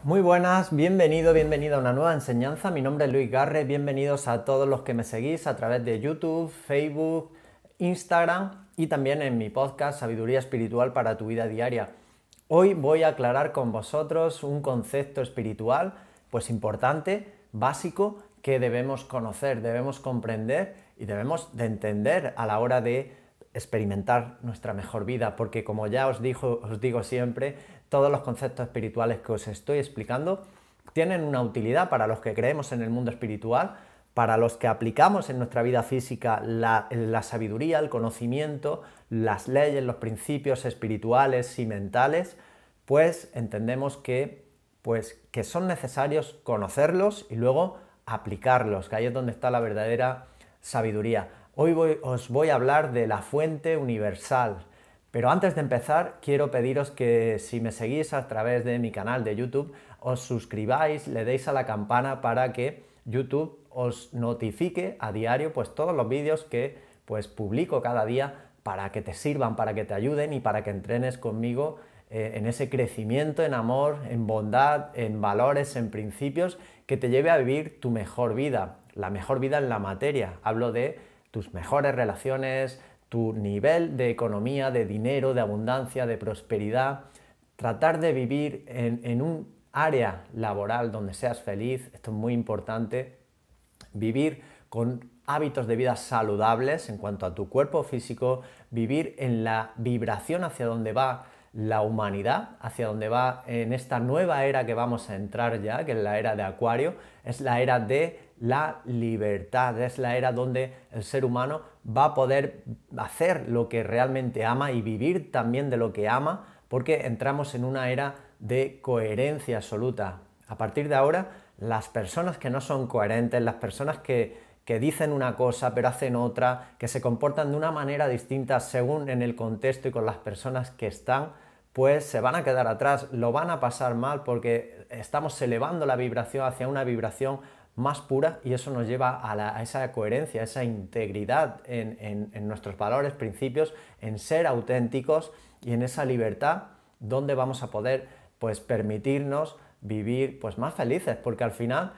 Muy buenas, bienvenido a una nueva enseñanza. Mi nombre es Luis Garre, bienvenidos a todos los que me seguís a través de YouTube, Facebook, Instagram y también en mi podcast Sabiduría Espiritual para tu vida diaria. Hoy voy a aclarar con vosotros un concepto espiritual pues importante, básico, que debemos conocer, debemos comprender y debemos de entender a la hora de experimentar nuestra mejor vida, porque como ya os digo siempre, todos los conceptos espirituales que os estoy explicando tienen una utilidad para los que creemos en el mundo espiritual, para los que aplicamos en nuestra vida física la sabiduría, el conocimiento, las leyes, los principios espirituales y mentales, pues entendemos que son necesarios conocerlos y luego aplicarlos, que ahí es donde está la verdadera sabiduría. Hoy os voy a hablar de la fuente universal, pero antes de empezar quiero pediros que si me seguís a través de mi canal de YouTube os suscribáis, le deis a la campana para que YouTube os notifique a diario pues todos los vídeos que pues publico cada día para que te sirvan, para que te ayuden y para que entrenes conmigo en ese crecimiento, en amor, en bondad, en valores, en principios que te lleve a vivir tu mejor vida, la mejor vida en la materia. Hablo de tus mejores relaciones, tu nivel de economía, de dinero, de abundancia, de prosperidad, tratar de vivir en un área laboral donde seas feliz, esto es muy importante, vivir con hábitos de vida saludables en cuanto a tu cuerpo físico, vivir en la vibración hacia donde va la humanidad, hacia donde va en esta nueva era que vamos a entrar ya, que es la era de Acuario, es la era de la libertad, es la era donde el ser humano va a poder hacer lo que realmente ama y vivir también de lo que ama, porque entramos en una era de coherencia absoluta. A partir de ahora, las personas que no son coherentes, las personas que dicen una cosa pero hacen otra, que se comportan de una manera distinta según en el contexto y con las personas que están, pues se van a quedar atrás, lo van a pasar mal porque estamos elevando la vibración hacia una vibración más pura y eso nos lleva a esa coherencia, a esa integridad en nuestros valores, principios, en ser auténticos y en esa libertad donde vamos a poder pues permitirnos vivir pues más felices, porque al final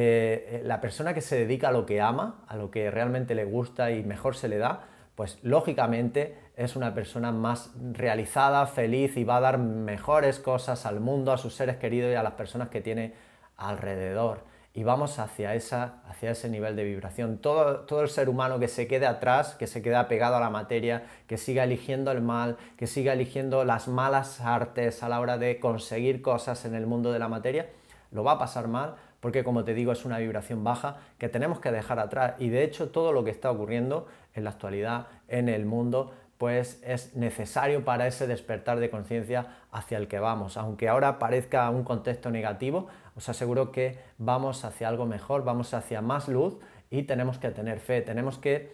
la persona que se dedica a lo que ama, a lo que realmente le gusta y mejor se le da, pues lógicamente es una persona más realizada, feliz y va a dar mejores cosas al mundo, a sus seres queridos y a las personas que tiene alrededor. Y vamos hacia ese nivel de vibración. Todo el ser humano que se quede atrás, que se queda pegado a la materia, que siga eligiendo el mal, que siga eligiendo las malas artes a la hora de conseguir cosas en el mundo de la materia, lo va a pasar mal porque, como te digo, es una vibración baja que tenemos que dejar atrás. Y de hecho todo lo que está ocurriendo en la actualidad en el mundo pues es necesario para ese despertar de conciencia hacia el que vamos. Aunque ahora parezca un contexto negativo, os aseguro que vamos hacia algo mejor, vamos hacia más luz y tenemos que tener fe, tenemos que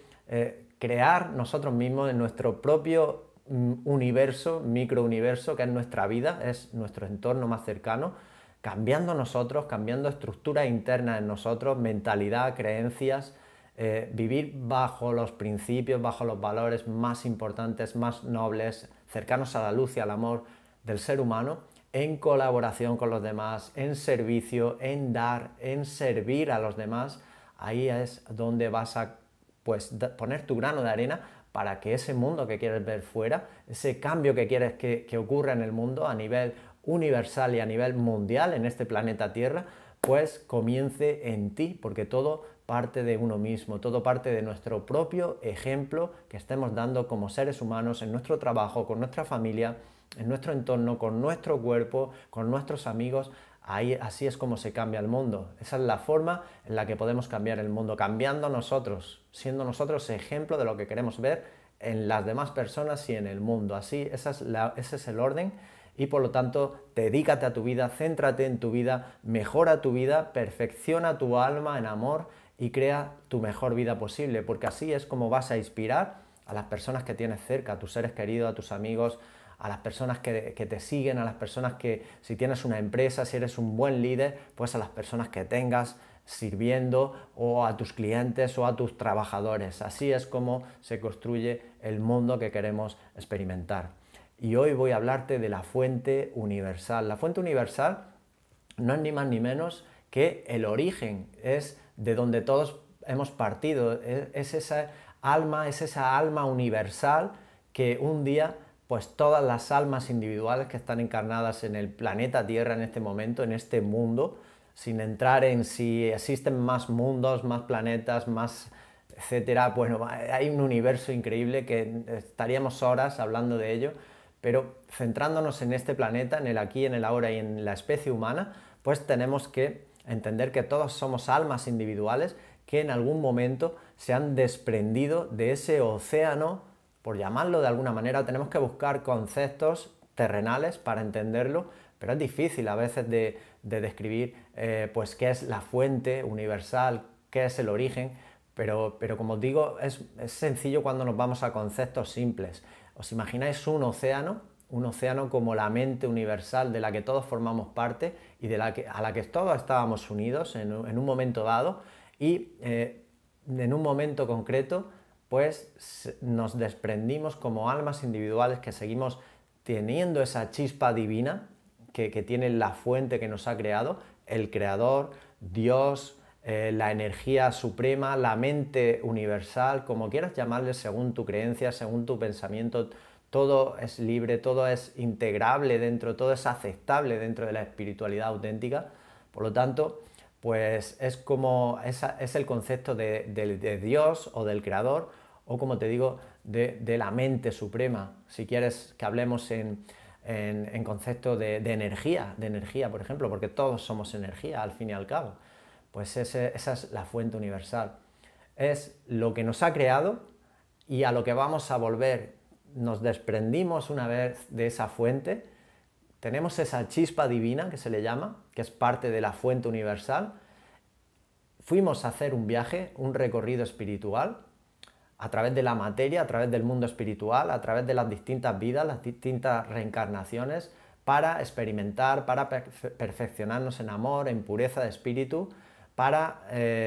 crear nosotros mismos en nuestro propio universo, microuniverso, que es nuestra vida, es nuestro entorno más cercano, cambiando nosotros, cambiando estructuras internas en nosotros, mentalidad, creencias, vivir bajo los principios, bajo los valores más importantes, más nobles, cercanos a la luz y al amor del ser humano, en colaboración con los demás, en servicio, en dar, en servir a los demás. Ahí es donde vas a pues, poner tu grano de arena para que ese mundo que quieres ver fuera, ese cambio que quieres que ocurra en el mundo a nivel universal y a nivel mundial en este planeta Tierra, pues comience en ti, porque todo parte de uno mismo, todo parte de nuestro propio ejemplo que estemos dando como seres humanos en nuestro trabajo, con nuestra familia, en nuestro entorno, con nuestro cuerpo, con nuestros amigos. Así es como se cambia el mundo. Esa es la forma en la que podemos cambiar el mundo, cambiando nosotros, siendo nosotros ejemplo de lo que queremos ver en las demás personas y en el mundo. Así, ese es el orden. Y por lo tanto, dedícate a tu vida, céntrate en tu vida, mejora tu vida, perfecciona tu alma en amor y crea tu mejor vida posible, porque así es como vas a inspirar a las personas que tienes cerca, a tus seres queridos, a tus amigos, a las personas que te siguen, a las personas que, si tienes una empresa, si eres un buen líder, pues a las personas que tengas sirviendo, o a tus clientes o a tus trabajadores. Así es como se construye el mundo que queremos experimentar. Y hoy voy a hablarte de la fuente universal. La fuente universal no es ni más ni menos que el origen, es de donde todos hemos partido, es esa alma universal que un día pues todas las almas individuales que están encarnadas en el planeta Tierra en este momento, en este mundo, sin entrar en si existen más mundos, más planetas, más etcétera, bueno, hay un universo increíble que estaríamos horas hablando de ello, pero centrándonos en este planeta, en el aquí, en el ahora y en la especie humana, pues tenemos que entender que todos somos almas individuales que en algún momento se han desprendido de ese océano, por llamarlo de alguna manera. Tenemos que buscar conceptos terrenales para entenderlo, pero es difícil a veces de describir pues qué es la fuente universal, qué es el origen, pero como os digo, es sencillo cuando nos vamos a conceptos simples. ¿Os imagináis un océano como la mente universal de la que todos formamos parte y a la que todos estábamos unidos en un momento dado, y en un momento concreto pues nos desprendimos como almas individuales que seguimos teniendo esa chispa divina que tiene la fuente que nos ha creado, el creador, Dios, la energía suprema, la mente universal, como quieras llamarle según tu creencia, según tu pensamiento. Todo es libre, todo es integrable dentro, todo es aceptable dentro de la espiritualidad auténtica. Por lo tanto, pues es el concepto de Dios o del creador, o como te digo, de la mente suprema. Si quieres que hablemos en concepto de energía, por ejemplo, porque todos somos energía al fin y al cabo, pues esa es la fuente universal. Es lo que nos ha creado y a lo que vamos a volver. Nos desprendimos una vez de esa fuente, tenemos esa chispa divina que se le llama, que es parte de la fuente universal. Fuimos a hacer un viaje, un recorrido espiritual, a través de la materia, a través del mundo espiritual, a través de las distintas vidas, las distintas reencarnaciones, para experimentar, para perfeccionarnos en amor, en pureza de espíritu, para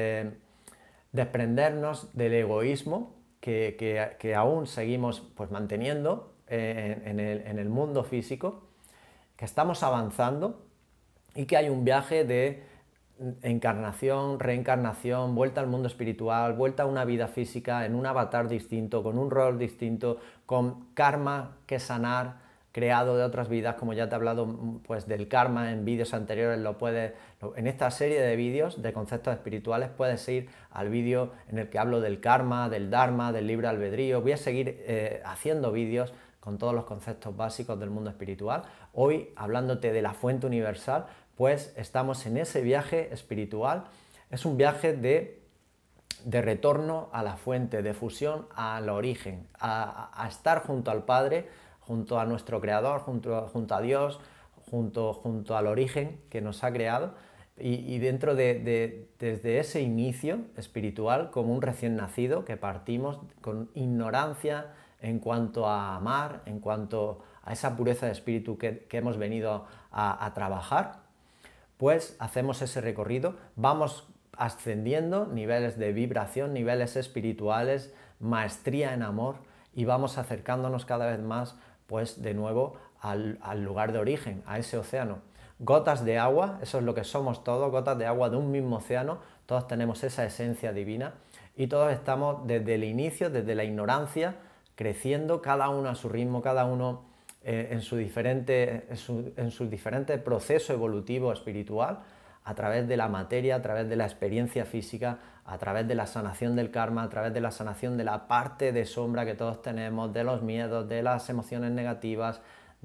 desprendernos del egoísmo que aún seguimos pues, manteniendo en el mundo físico, que estamos avanzando y que hay un viaje de encarnación, reencarnación, vuelta al mundo espiritual, vuelta a una vida física, en un avatar distinto, con un rol distinto, con karma que sanar, creado de otras vidas, como ya te he hablado pues, del karma en vídeos anteriores. En esta serie de vídeos de conceptos espirituales puedes ir al vídeo en el que hablo del karma, del dharma, del libre albedrío. Voy a seguir haciendo vídeos con todos los conceptos básicos del mundo espiritual. Hoy, hablándote de la fuente universal, pues estamos en ese viaje espiritual. Es un viaje de retorno a la fuente, de fusión al origen, a estar junto al Padre, junto a nuestro Creador, junto a Dios, junto al origen que nos ha creado, y dentro desde ese inicio espiritual, como un recién nacido, que partimos con ignorancia en cuanto a amar, en cuanto a esa pureza de espíritu que hemos venido a trabajar, pues hacemos ese recorrido, vamos ascendiendo niveles de vibración, niveles espirituales, maestría en amor, y vamos acercándonos cada vez más, pues de nuevo al lugar de origen, a ese océano. Gotas de agua, eso es lo que somos todos, gotas de agua de un mismo océano, todos tenemos esa esencia divina y todos estamos desde el inicio, desde la ignorancia, creciendo, cada uno a su ritmo, cada uno en su diferente proceso evolutivo espiritual, a través de la materia, a través de la experiencia física, a través de la sanación del karma, a través de la sanación de la parte de sombra que todos tenemos, de los miedos, de las emociones negativas,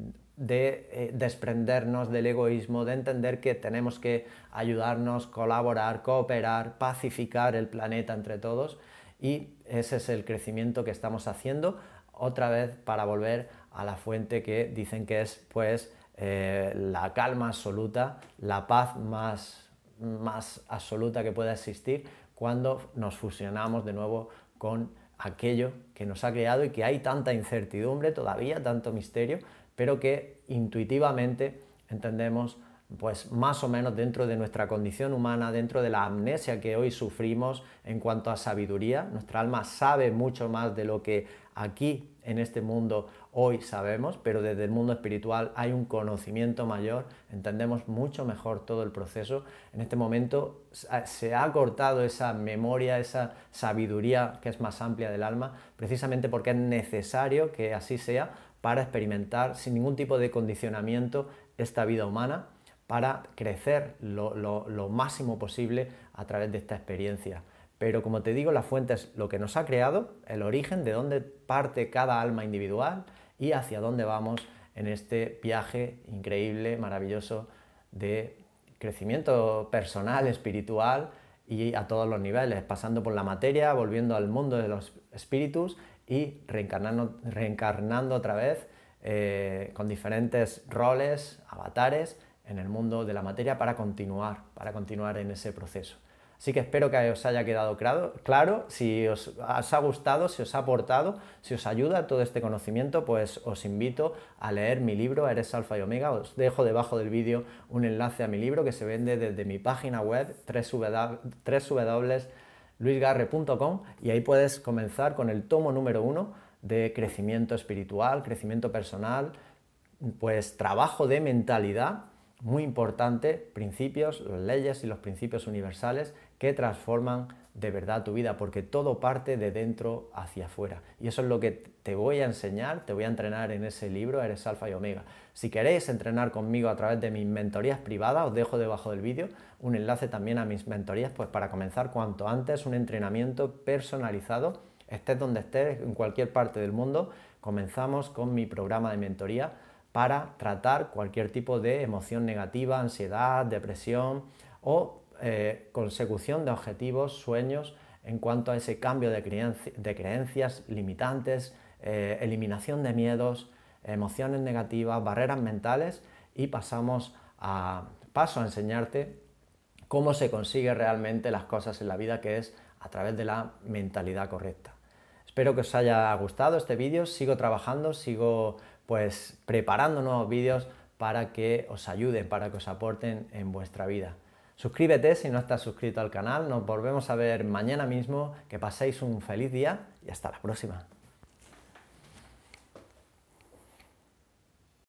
de desprendernos del egoísmo, de entender que tenemos que ayudarnos, colaborar, cooperar, pacificar el planeta entre todos, y ese es el crecimiento que estamos haciendo otra vez para volver a la fuente que dicen que es pues la calma absoluta, la paz más absoluta que pueda existir cuando nos fusionamos de nuevo con aquello que nos ha creado y que hay tanta incertidumbre todavía, tanto misterio, pero que intuitivamente entendemos pues más o menos dentro de nuestra condición humana, dentro de la amnesia que hoy sufrimos en cuanto a sabiduría. Nuestra alma sabe mucho más de lo que aquí en este mundo hoy sabemos, pero desde el mundo espiritual hay un conocimiento mayor, entendemos mucho mejor todo el proceso. En este momento se ha cortado esa memoria, esa sabiduría que es más amplia del alma, precisamente porque es necesario que así sea para experimentar sin ningún tipo de condicionamiento esta vida humana, para crecer lo máximo posible a través de esta experiencia. Pero como te digo, la fuente es lo que nos ha creado, el origen, de dónde parte cada alma individual y hacia dónde vamos en este viaje increíble, maravilloso de crecimiento personal, espiritual y a todos los niveles, pasando por la materia, volviendo al mundo de los espíritus y reencarnando otra vez con diferentes roles, avatares en el mundo de la materia para continuar en ese proceso. Así que espero que os haya quedado claro. Si os ha gustado, si os ha aportado, si os ayuda todo este conocimiento, pues os invito a leer mi libro Eres Alfa y Omega. Os dejo debajo del vídeo un enlace a mi libro que se vende desde mi página web www.luisgarre.com y ahí puedes comenzar con el tomo número 1 de crecimiento espiritual, crecimiento personal, pues trabajo de mentalidad, muy importante, principios, las leyes y los principios universales que transforman de verdad tu vida, porque todo parte de dentro hacia afuera. Y eso es lo que te voy a enseñar, te voy a entrenar en ese libro, Eres Alfa y Omega. Si queréis entrenar conmigo a través de mis mentorías privadas, os dejo debajo del vídeo un enlace también a mis mentorías, pues para comenzar cuanto antes un entrenamiento personalizado, estés donde estés, en cualquier parte del mundo. Comenzamos con mi programa de mentoría para tratar cualquier tipo de emoción negativa, ansiedad, depresión o consecución de objetivos, sueños en cuanto a ese cambio de creencias limitantes, eliminación de miedos, emociones negativas, barreras mentales y paso a enseñarte cómo se consigue realmente las cosas en la vida, que es a través de la mentalidad correcta. Espero que os haya gustado este vídeo, sigo trabajando, sigo pues preparando nuevos vídeos para que os ayuden, para que os aporten en vuestra vida. Suscríbete si no estás suscrito al canal, nos volvemos a ver mañana mismo, que paséis un feliz día y hasta la próxima.